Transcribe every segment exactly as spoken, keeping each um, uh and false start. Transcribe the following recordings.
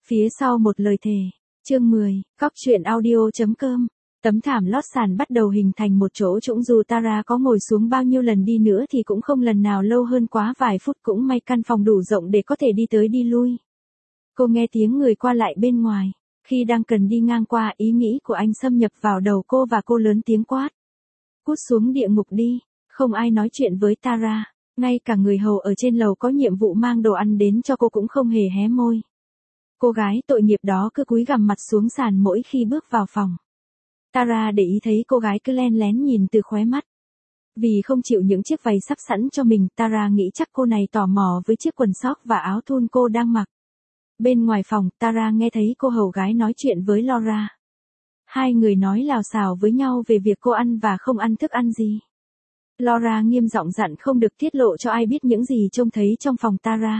Phía sau một lời thề. Chương mười, Cóc truyện audio.com. Tấm thảm lót sàn bắt đầu hình thành một chỗ trũng, dù Tara có ngồi xuống bao nhiêu lần đi nữa thì cũng không lần nào lâu hơn quá vài phút, cũng may căn phòng đủ rộng để có thể đi tới đi lui. Cô nghe tiếng người qua lại bên ngoài. Khi đang cần đi ngang qua, ý nghĩ của anh xâm nhập vào đầu cô và cô lớn tiếng quát. Cút xuống địa ngục đi. Không ai nói chuyện với Tara. Ngay cả người hầu ở trên lầu có nhiệm vụ mang đồ ăn đến cho cô cũng không hề hé môi. Cô gái tội nghiệp đó cứ cúi gằm mặt xuống sàn mỗi khi bước vào phòng. Tara để ý thấy cô gái cứ len lén nhìn từ khóe mắt. Vì không chịu những chiếc váy sắp sẵn cho mình, Tara nghĩ chắc cô này tò mò với chiếc quần sóc và áo thun cô đang mặc. Bên ngoài phòng, Tara nghe thấy cô hầu gái nói chuyện với Laura. Hai người nói lào xào với nhau về việc cô ăn và không ăn thức ăn gì. Laura nghiêm giọng dặn không được tiết lộ cho ai biết những gì trông thấy trong phòng Tara.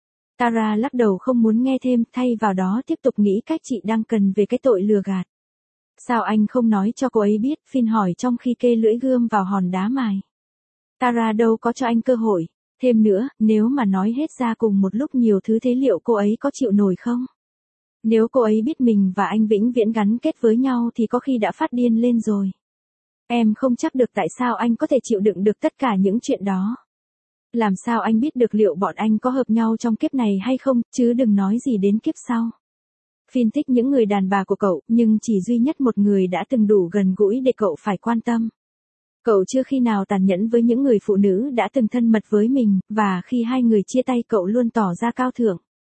Tara lắc đầu không muốn nghe thêm, thay vào đó tiếp tục nghĩ cách chị đang cần về cái tội lừa gạt. Sao anh không nói cho cô ấy biết? Finn hỏi trong khi kê lưỡi gươm vào hòn đá mài. Tara đâu có cho anh cơ hội. Thêm nữa, nếu mà nói hết ra cùng một lúc nhiều thứ thế liệu cô ấy có chịu nổi không? Nếu cô ấy biết mình và anh vĩnh viễn gắn kết với nhau thì có khi đã phát điên lên rồi. Em không chắc được tại sao anh có thể chịu đựng được tất cả những chuyện đó. Làm sao anh biết được liệu bọn anh có hợp nhau trong kiếp này hay không, chứ đừng nói gì đến kiếp sau. Finn thích những người đàn bà của cậu, nhưng chỉ duy nhất một người đã từng đủ gần gũi để cậu phải quan tâm. Cậu chưa khi nào tàn nhẫn với những người phụ nữ đã từng thân mật với mình, và khi hai người chia tay cậu luôn tỏ ra cao thượng.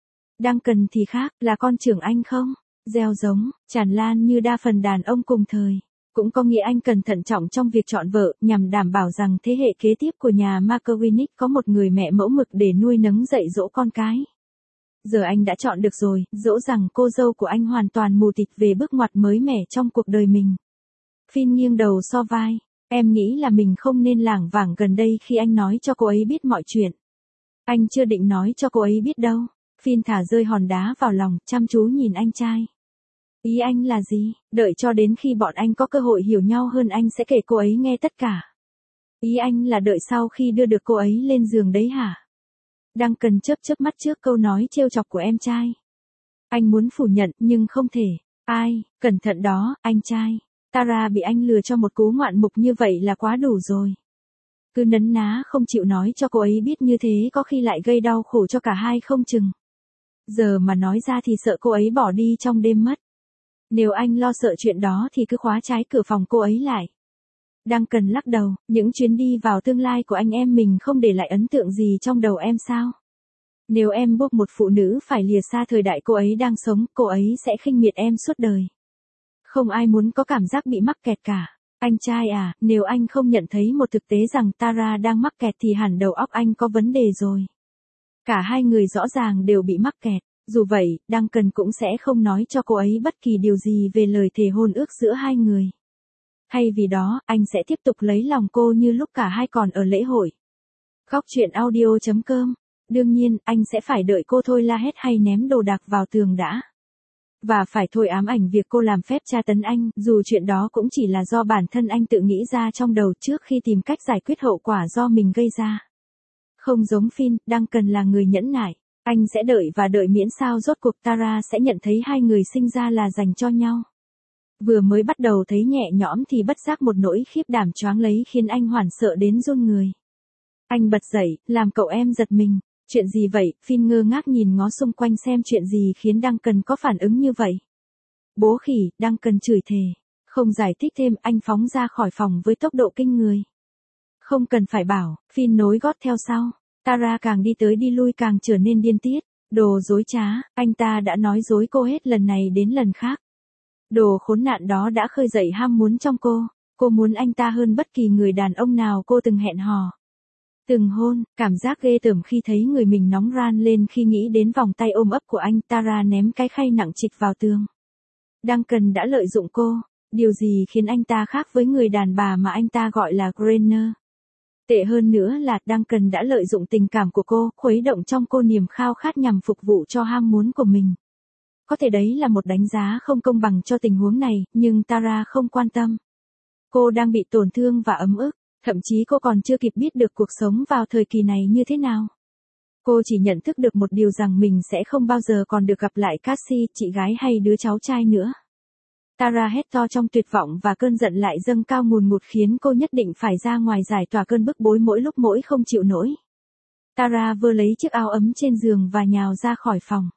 Duncan thì khác, là con trưởng anh không? Gieo giống, tràn lan như đa phần đàn ông cùng thời. Cũng có nghĩa anh cần thận trọng trong việc chọn vợ, nhằm đảm bảo rằng thế hệ kế tiếp của nhà McCormick có một người mẹ mẫu mực để nuôi nấng dạy dỗ con cái. Giờ anh đã chọn được rồi, dẫu rằng cô dâu của anh hoàn toàn mù tịt về bước ngoặt mới mẻ trong cuộc đời mình. Finn nghiêng đầu so vai. Em nghĩ là mình không nên lảng vảng gần đây khi anh nói cho cô ấy biết mọi chuyện. Anh chưa định nói cho cô ấy biết đâu. Finn thả rơi hòn đá vào lòng, chăm chú nhìn anh trai. Ý anh là gì? Đợi cho đến khi bọn anh có cơ hội hiểu nhau hơn anh sẽ kể cô ấy nghe tất cả. Ý anh là đợi sau khi đưa được cô ấy lên giường đấy hả? Duncan chớp chớp mắt trước câu nói trêu chọc của em trai. Anh muốn phủ nhận nhưng không thể. Ai, cẩn thận đó, anh trai. Tara bị anh lừa cho một cú ngoạn mục như vậy là quá đủ rồi. Cứ nấn ná không chịu nói cho cô ấy biết như thế có khi lại gây đau khổ cho cả hai không chừng. Giờ mà nói ra thì sợ cô ấy bỏ đi trong đêm mất. Nếu anh lo sợ chuyện đó thì cứ khóa trái cửa phòng cô ấy lại. Duncan lắc đầu, những chuyến đi vào tương lai của anh em mình không để lại ấn tượng gì trong đầu em sao? Nếu em buộc một phụ nữ phải lìa xa thời đại cô ấy đang sống, cô ấy sẽ khinh miệt em suốt đời. Không ai muốn có cảm giác bị mắc kẹt cả. Anh trai à, nếu anh không nhận thấy một thực tế rằng Tara đang mắc kẹt thì hẳn đầu óc anh có vấn đề rồi. Cả hai người rõ ràng đều bị mắc kẹt. Dù vậy, Duncan cũng sẽ không nói cho cô ấy bất kỳ điều gì về lời thề hôn ước giữa hai người. Thay vì đó, anh sẽ tiếp tục lấy lòng cô như lúc cả hai còn ở lễ hội. Cóc truyện audio.com. Đương nhiên, anh sẽ phải đợi cô thôi la hét hay ném đồ đạc vào tường đã. Và phải thôi ám ảnh việc cô làm phép tra tấn anh, dù chuyện đó cũng chỉ là do bản thân anh tự nghĩ ra trong đầu trước khi tìm cách giải quyết hậu quả do mình gây ra. Không giống Finn, Duncan là người nhẫn nại. Anh sẽ đợi và đợi miễn sao rốt cuộc Tara sẽ nhận thấy hai người sinh ra là dành cho nhau. Vừa mới bắt đầu thấy nhẹ nhõm thì bất giác một nỗi khiếp đảm choáng lấy khiến anh hoảng sợ đến run người. Anh bật dậy, làm cậu em giật mình. Chuyện gì vậy? Finn ngơ ngác nhìn ngó xung quanh xem chuyện gì khiến Duncan có phản ứng như vậy. Bố khỉ, Duncan chửi thề. Không giải thích thêm, anh phóng ra khỏi phòng với tốc độ kinh người. Không cần phải bảo, Finn nối gót theo sau. Tara càng đi tới đi lui càng trở nên điên tiết. Đồ dối trá, anh ta đã nói dối cô hết lần này đến lần khác. Đồ khốn nạn đó đã khơi dậy ham muốn trong cô. Cô muốn anh ta hơn bất kỳ người đàn ông nào cô từng hẹn hò. Từng hôn, cảm giác ghê tởm khi thấy người mình nóng ran lên khi nghĩ đến vòng tay ôm ấp của anh. Tara ném cái khay nặng trịch vào tường. Duncan đã lợi dụng cô. Điều gì khiến anh ta khác với người đàn bà mà anh ta gọi là Grainer? Tệ hơn nữa là Duncan đã lợi dụng tình cảm của cô, khuấy động trong cô niềm khao khát nhằm phục vụ cho ham muốn của mình. Có thể đấy là một đánh giá không công bằng cho tình huống này, nhưng Tara không quan tâm. Cô đang bị tổn thương và ấm ức, thậm chí cô còn chưa kịp biết được cuộc sống vào thời kỳ này như thế nào. Cô chỉ nhận thức được một điều rằng mình sẽ không bao giờ còn được gặp lại Cassie, chị gái hay đứa cháu trai nữa. Tara hét to trong tuyệt vọng và cơn giận lại dâng cao ngùn ngụt khiến cô nhất định phải ra ngoài giải tỏa cơn bức bối mỗi lúc mỗi không chịu nổi. Tara vơ lấy chiếc áo ấm trên giường và nhào ra khỏi phòng.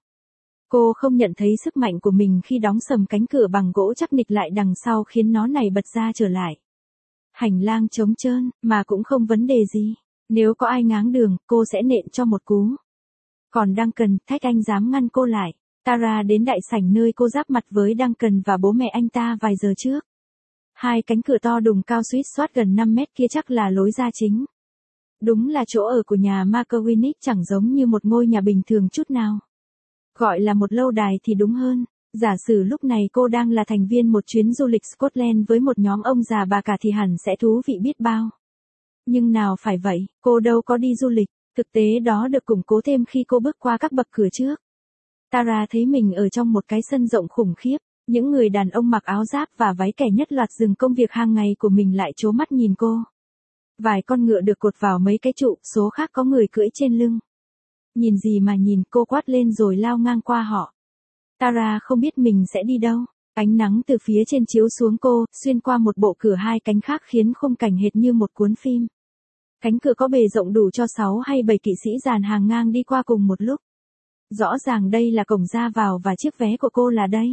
Cô không nhận thấy sức mạnh của mình khi đóng sầm cánh cửa bằng gỗ chắc nịch lại đằng sau khiến nó này bật ra trở lại. Hành lang trống trơn, mà cũng không vấn đề gì. Nếu có ai ngáng đường, cô sẽ nện cho một cú. Còn Duncan, thách anh dám ngăn cô lại. Tara đến đại sảnh nơi cô giáp mặt với Duncan và bố mẹ anh ta vài giờ trước. Hai cánh cửa to đùng cao suýt soát gần năm mét kia chắc là lối ra chính. Đúng là chỗ ở của nhà McWinnick chẳng giống như một ngôi nhà bình thường chút nào. Gọi là một lâu đài thì đúng hơn. Giả sử lúc này cô đang là thành viên một chuyến du lịch Scotland với một nhóm ông già bà cả thì hẳn sẽ thú vị biết bao. Nhưng nào phải vậy, cô đâu có đi du lịch, thực tế đó được củng cố thêm khi cô bước qua các bậc cửa trước. Tara thấy mình ở trong một cái sân rộng khủng khiếp, những người đàn ông mặc áo giáp và váy kẻ nhất loạt dừng công việc hàng ngày của mình lại trố mắt nhìn cô. Vài con ngựa được cột vào mấy cái trụ, số khác có người cưỡi trên lưng. Nhìn gì mà nhìn, cô quát lên rồi lao ngang qua họ. Tara không biết mình sẽ đi đâu. Ánh nắng từ phía trên chiếu xuống cô, xuyên qua một bộ cửa hai cánh khác khiến khung cảnh hệt như một cuốn phim. Cánh cửa có bề rộng đủ cho sáu hay bảy kỵ sĩ dàn hàng ngang đi qua cùng một lúc. Rõ ràng đây là cổng ra vào và chiếc vé của cô là đây.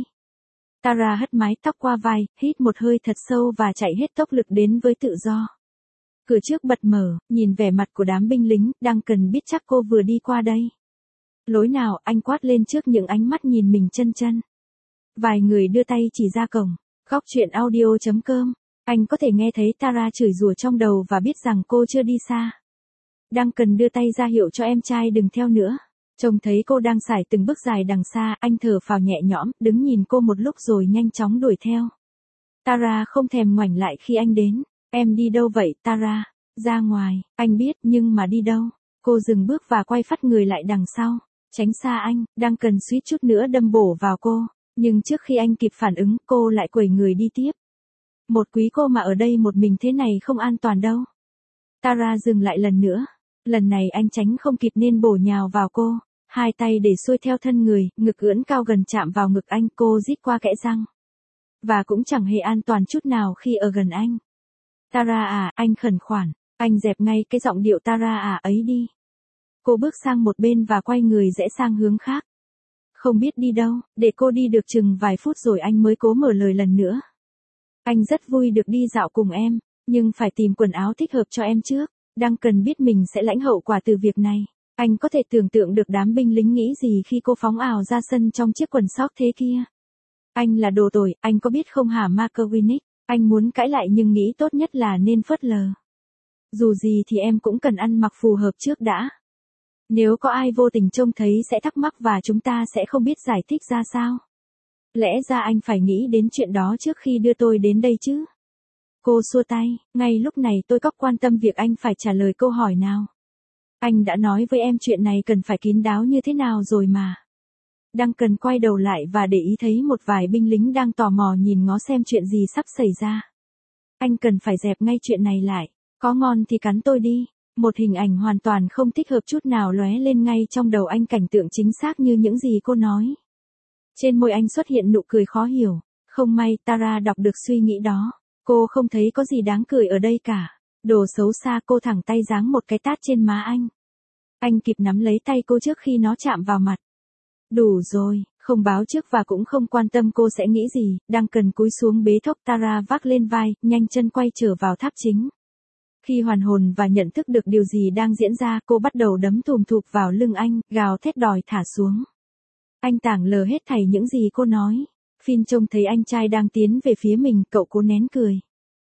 Tara hất mái tóc qua vai, hít một hơi thật sâu và chạy hết tốc lực đến với tự do. Cửa trước bật mở, nhìn vẻ mặt của đám binh lính, Duncan biết chắc cô vừa đi qua đây. Lối nào, anh quát lên trước những ánh mắt nhìn mình chân chân. Vài người đưa tay chỉ ra cổng. Góc truyện audio chấm com. Anh có thể nghe thấy Tara chửi rủa trong đầu và biết rằng cô chưa đi xa. Duncan đưa tay ra hiệu cho em trai đừng theo nữa. Trông thấy cô đang sải từng bước dài đằng xa, anh thở phào nhẹ nhõm, đứng nhìn cô một lúc rồi nhanh chóng đuổi theo. Tara không thèm ngoảnh lại khi anh đến. Em đi đâu vậy, Tara? Ra ngoài, anh biết, nhưng mà đi đâu? Cô dừng bước và quay phắt người lại đằng sau. Tránh xa anh, Duncan suýt chút nữa đâm bổ vào cô. Nhưng trước khi anh kịp phản ứng, cô lại quẩy người đi tiếp. Một quý cô mà ở đây một mình thế này không an toàn đâu. Tara dừng lại lần nữa. Lần này anh tránh không kịp nên bổ nhào vào cô. Hai tay để xuôi theo thân người, ngực ưỡn cao gần chạm vào ngực anh, cô rít qua kẽ răng. Và cũng chẳng hề an toàn chút nào khi ở gần anh. Tara à, anh khẩn khoản. Anh dẹp ngay cái giọng điệu Tara à ấy đi. Cô bước sang một bên và quay người rẽ sang hướng khác. Không biết đi đâu, để cô đi được chừng vài phút rồi anh mới cố mở lời lần nữa. Anh rất vui được đi dạo cùng em, nhưng phải tìm quần áo thích hợp cho em trước. Duncan biết mình sẽ lãnh hậu quả từ việc này. Anh có thể tưởng tượng được đám binh lính nghĩ gì khi cô phóng ào ra sân trong chiếc quần sóc thế kia. Anh là đồ tồi, anh có biết không hả McWinnick? Anh muốn cãi lại nhưng nghĩ tốt nhất là nên phớt lờ. Dù gì thì em cũng cần ăn mặc phù hợp trước đã. Nếu có ai vô tình trông thấy sẽ thắc mắc và chúng ta sẽ không biết giải thích ra sao. Lẽ ra anh phải nghĩ đến chuyện đó trước khi đưa tôi đến đây chứ. Cô xua tay, ngay lúc này tôi có quan tâm việc anh phải trả lời câu hỏi nào. Anh đã nói với em chuyện này cần phải kín đáo như thế nào rồi mà. Duncan quay đầu lại và để ý thấy một vài binh lính đang tò mò nhìn ngó xem chuyện gì sắp xảy ra. Anh cần phải dẹp ngay chuyện này lại, có ngon thì cắn tôi đi. Một hình ảnh hoàn toàn không thích hợp chút nào lóe lên ngay trong đầu anh, cảnh tượng chính xác như những gì cô nói. Trên môi anh xuất hiện nụ cười khó hiểu. Không may Tara đọc được suy nghĩ đó. Cô không thấy có gì đáng cười ở đây cả. Đồ xấu xa, cô thẳng tay giáng một cái tát trên má anh. Anh kịp nắm lấy tay cô trước khi nó chạm vào mặt. Đủ rồi, không báo trước và cũng không quan tâm cô sẽ nghĩ gì, đang cần cúi xuống bế thốc Tara vác lên vai, nhanh chân quay trở vào tháp chính. Khi hoàn hồn và nhận thức được điều gì đang diễn ra, cô bắt đầu đấm thùm thụp vào lưng anh, gào thét đòi thả xuống. Anh tảng lờ hết thảy những gì cô nói. Finn trông thấy anh trai đang tiến về phía mình, cậu cố nén cười.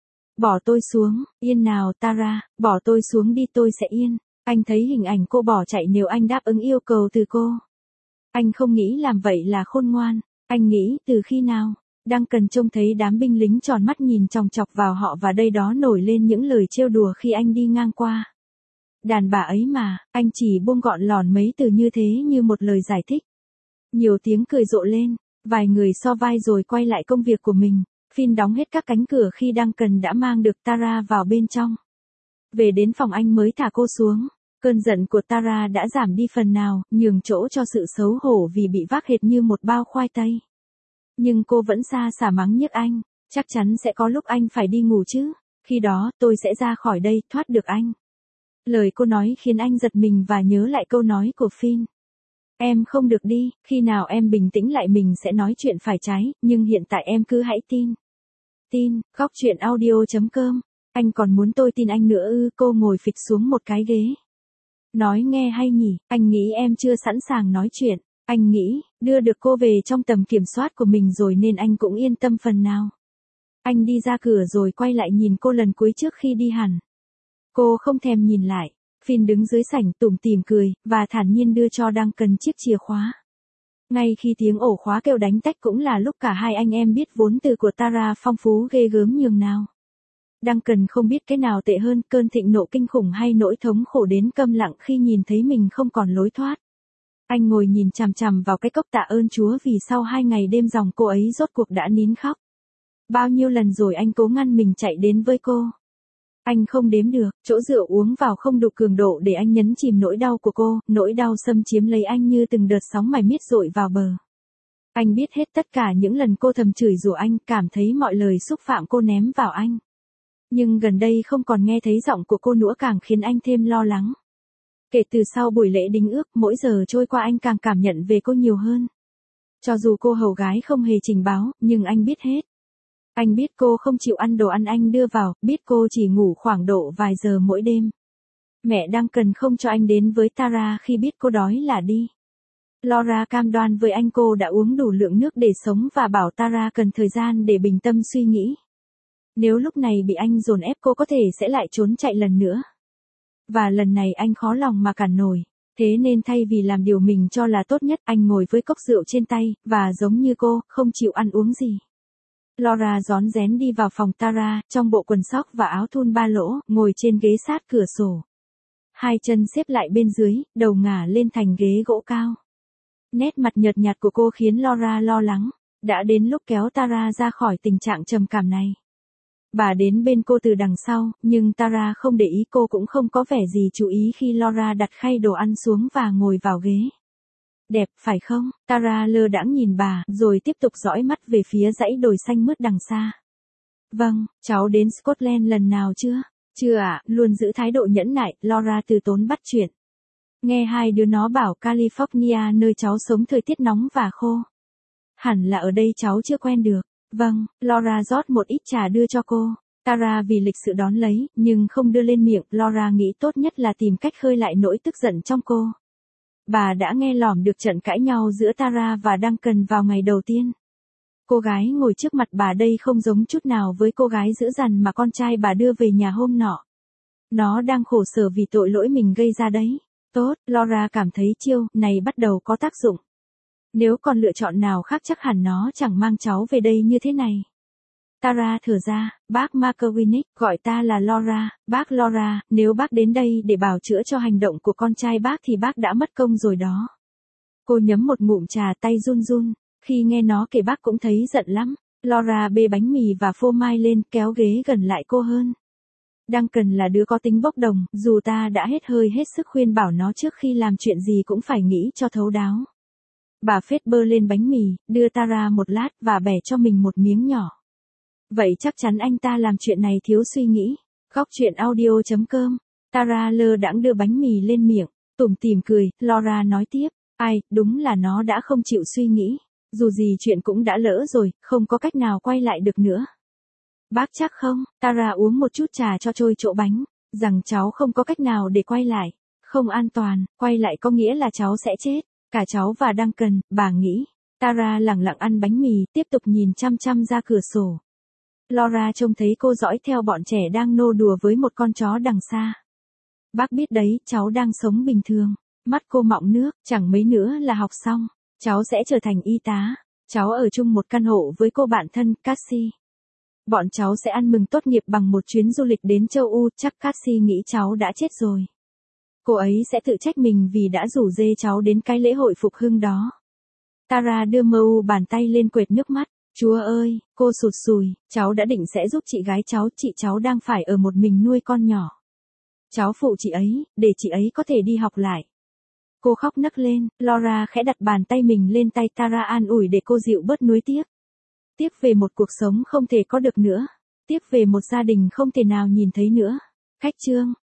Bỏ tôi xuống, yên nào Tara, bỏ tôi xuống đi, tôi sẽ yên. Anh thấy hình ảnh cô bỏ chạy nếu anh đáp ứng yêu cầu từ cô. Anh không nghĩ làm vậy là khôn ngoan. Anh nghĩ từ khi nào? Duncan trông thấy đám binh lính tròn mắt nhìn chòng chọc vào họ và đây đó nổi lên những lời trêu đùa khi anh đi ngang qua. Đàn bà ấy mà, anh chỉ buông gọn lòn mấy từ như thế như một lời giải thích. Nhiều tiếng cười rộ lên, vài người so vai rồi quay lại công việc của mình. Finn đóng hết các cánh cửa khi Duncan đã mang được Tara vào bên trong. Về đến phòng anh mới thả cô xuống. Cơn giận của Tara đã giảm đi phần nào, nhường chỗ cho sự xấu hổ vì bị vác hệt như một bao khoai tây. Nhưng cô vẫn xa xả mắng nhiếc anh, chắc chắn sẽ có lúc anh phải đi ngủ chứ, khi đó tôi sẽ ra khỏi đây, thoát được anh. Lời cô nói khiến anh giật mình và nhớ lại câu nói của Finn. Em không được đi, khi nào em bình tĩnh lại mình sẽ nói chuyện phải trái, nhưng hiện tại em cứ hãy tin. Tin, góc chuyện audio chấm com. Anh còn muốn tôi tin anh nữa ư? Cô ngồi phịch xuống một cái ghế. Nói nghe hay nhỉ, anh nghĩ em chưa sẵn sàng nói chuyện. Anh nghĩ, đưa được cô về trong tầm kiểm soát của mình rồi nên anh cũng yên tâm phần nào. Anh đi ra cửa rồi quay lại nhìn cô lần cuối trước khi đi hẳn. Cô không thèm nhìn lại. Finn đứng dưới sảnh tủm tỉm cười, và thản nhiên đưa cho Duncan chiếc chìa khóa. Ngay khi tiếng ổ khóa kêu đánh tách cũng là lúc cả hai anh em biết vốn từ của Tara phong phú ghê gớm nhường nào. Duncan không biết cái nào tệ hơn, cơn thịnh nộ kinh khủng hay nỗi thống khổ đến câm lặng khi nhìn thấy mình không còn lối thoát. Anh ngồi nhìn chằm chằm vào cái cốc tạ ơn Chúa vì sau hai ngày đêm dòng cô ấy rốt cuộc đã nín khóc. Bao nhiêu lần rồi anh cố ngăn mình chạy đến với cô. Anh không đếm được, chỗ rượu uống vào không đủ cường độ để anh nhấn chìm nỗi đau của cô, nỗi đau xâm chiếm lấy anh như từng đợt sóng mải miết dội vào bờ. Anh biết hết tất cả những lần cô thầm chửi rủa anh, cảm thấy mọi lời xúc phạm cô ném vào anh. Nhưng gần đây không còn nghe thấy giọng của cô nữa càng khiến anh thêm lo lắng. Kể từ sau buổi lễ đính ước, mỗi giờ trôi qua anh càng cảm nhận về cô nhiều hơn. Cho dù cô hầu gái không hề trình báo, nhưng anh biết hết. Anh biết cô không chịu ăn đồ ăn anh đưa vào, biết cô chỉ ngủ khoảng độ vài giờ mỗi đêm. Mẹ đang cần không cho anh đến với Tara khi biết cô đói là đi. Laura cam đoan với anh cô đã uống đủ lượng nước để sống và bảo Tara cần thời gian để bình tâm suy nghĩ. Nếu lúc này bị anh dồn ép cô có thể sẽ lại trốn chạy lần nữa. Và lần này anh khó lòng mà cản nổi. Thế nên thay vì làm điều mình cho là tốt nhất, anh ngồi với cốc rượu trên tay, và giống như cô, không chịu ăn uống gì. Laura rón rén đi vào phòng Tara, trong bộ quần sóc và áo thun ba lỗ, ngồi trên ghế sát cửa sổ. Hai chân xếp lại bên dưới, đầu ngả lên thành ghế gỗ cao. Nét mặt nhợt nhạt của cô khiến Laura lo lắng. Đã đến lúc kéo Tara ra khỏi tình trạng trầm cảm này. Bà đến bên cô từ đằng sau, nhưng Tara không để ý, cô cũng không có vẻ gì chú ý khi Laura đặt khay đồ ăn xuống và ngồi vào ghế. Đẹp, phải không? Tara lơ đãng nhìn bà, rồi tiếp tục dõi mắt về phía dãy đồi xanh mướt đằng xa. Vâng, cháu đến Scotland lần nào chưa? Chưa ạ, à, luôn giữ thái độ nhẫn nại, Laura từ tốn bắt chuyện. Nghe hai đứa nó bảo California nơi cháu sống thời tiết nóng và khô. Hẳn là ở đây cháu chưa quen được. Vâng, Laura rót một ít trà đưa cho cô. Tara vì lịch sự đón lấy, nhưng không đưa lên miệng, Laura nghĩ tốt nhất là tìm cách khơi lại nỗi tức giận trong cô. Bà đã nghe lỏm được trận cãi nhau giữa Tara và Duncan vào ngày đầu tiên. Cô gái ngồi trước mặt bà đây không giống chút nào với cô gái dữ dằn mà con trai bà đưa về nhà hôm nọ. Nó đang khổ sở vì tội lỗi mình gây ra đấy. Tốt, Laura cảm thấy chiêu này bắt đầu có tác dụng. Nếu còn lựa chọn nào khác chắc hẳn nó chẳng mang cháu về đây như thế này. Tara thở ra, bác McWinnick, gọi ta là Laura, bác Laura, nếu bác đến đây để bào chữa cho hành động của con trai bác thì bác đã mất công rồi đó. Cô nhấm một ngụm trà, tay run run, khi nghe nó kể bác cũng thấy giận lắm. Laura bê bánh mì và phô mai lên, kéo ghế gần lại cô hơn. Duncan là đứa có tính bốc đồng, dù ta đã hết hơi hết sức khuyên bảo nó trước khi làm chuyện gì cũng phải nghĩ cho thấu đáo. Bà phết bơ lên bánh mì, đưa Tara một lát và bẻ cho mình một miếng nhỏ. Vậy chắc chắn anh ta làm chuyện này thiếu suy nghĩ. Góc chuyện audio chấm com. Tara lơ đãng đưa bánh mì lên miệng, tủm tỉm cười, Laura nói tiếp. Ai, đúng là nó đã không chịu suy nghĩ. Dù gì chuyện cũng đã lỡ rồi, không có cách nào quay lại được nữa. Bác chắc không? Tara uống một chút trà cho trôi chỗ bánh. Rằng cháu không có cách nào để quay lại. Không an toàn, quay lại có nghĩa là cháu sẽ chết. Cả cháu và Duncan, bà nghĩ. Tara lẳng lặng ăn bánh mì, tiếp tục nhìn chăm chăm ra cửa sổ. Laura trông thấy cô dõi theo bọn trẻ đang nô đùa với một con chó đằng xa. Bác biết đấy, cháu đang sống bình thường. Mắt cô mọng nước, chẳng mấy nữa là học xong. Cháu sẽ trở thành y tá. Cháu ở chung một căn hộ với cô bạn thân, Cassie. Bọn cháu sẽ ăn mừng tốt nghiệp bằng một chuyến du lịch đến châu Âu, chắc Cassie nghĩ cháu đã chết rồi. Cô ấy sẽ tự trách mình vì đã rủ dê cháu đến cái lễ hội phục hưng đó. Tara đưa mơ u bàn tay lên quệt nước mắt. Chúa ơi, cô sụt sùi, cháu đã định sẽ giúp chị gái cháu, chị cháu đang phải ở một mình nuôi con nhỏ. Cháu phụ chị ấy, để chị ấy có thể đi học lại. Cô khóc nấc lên, Laura khẽ đặt bàn tay mình lên tay Tara an ủi để cô dịu bớt nuối tiếc. Tiếc về một cuộc sống không thể có được nữa. Tiếc về một gia đình không thể nào nhìn thấy nữa. Cách chương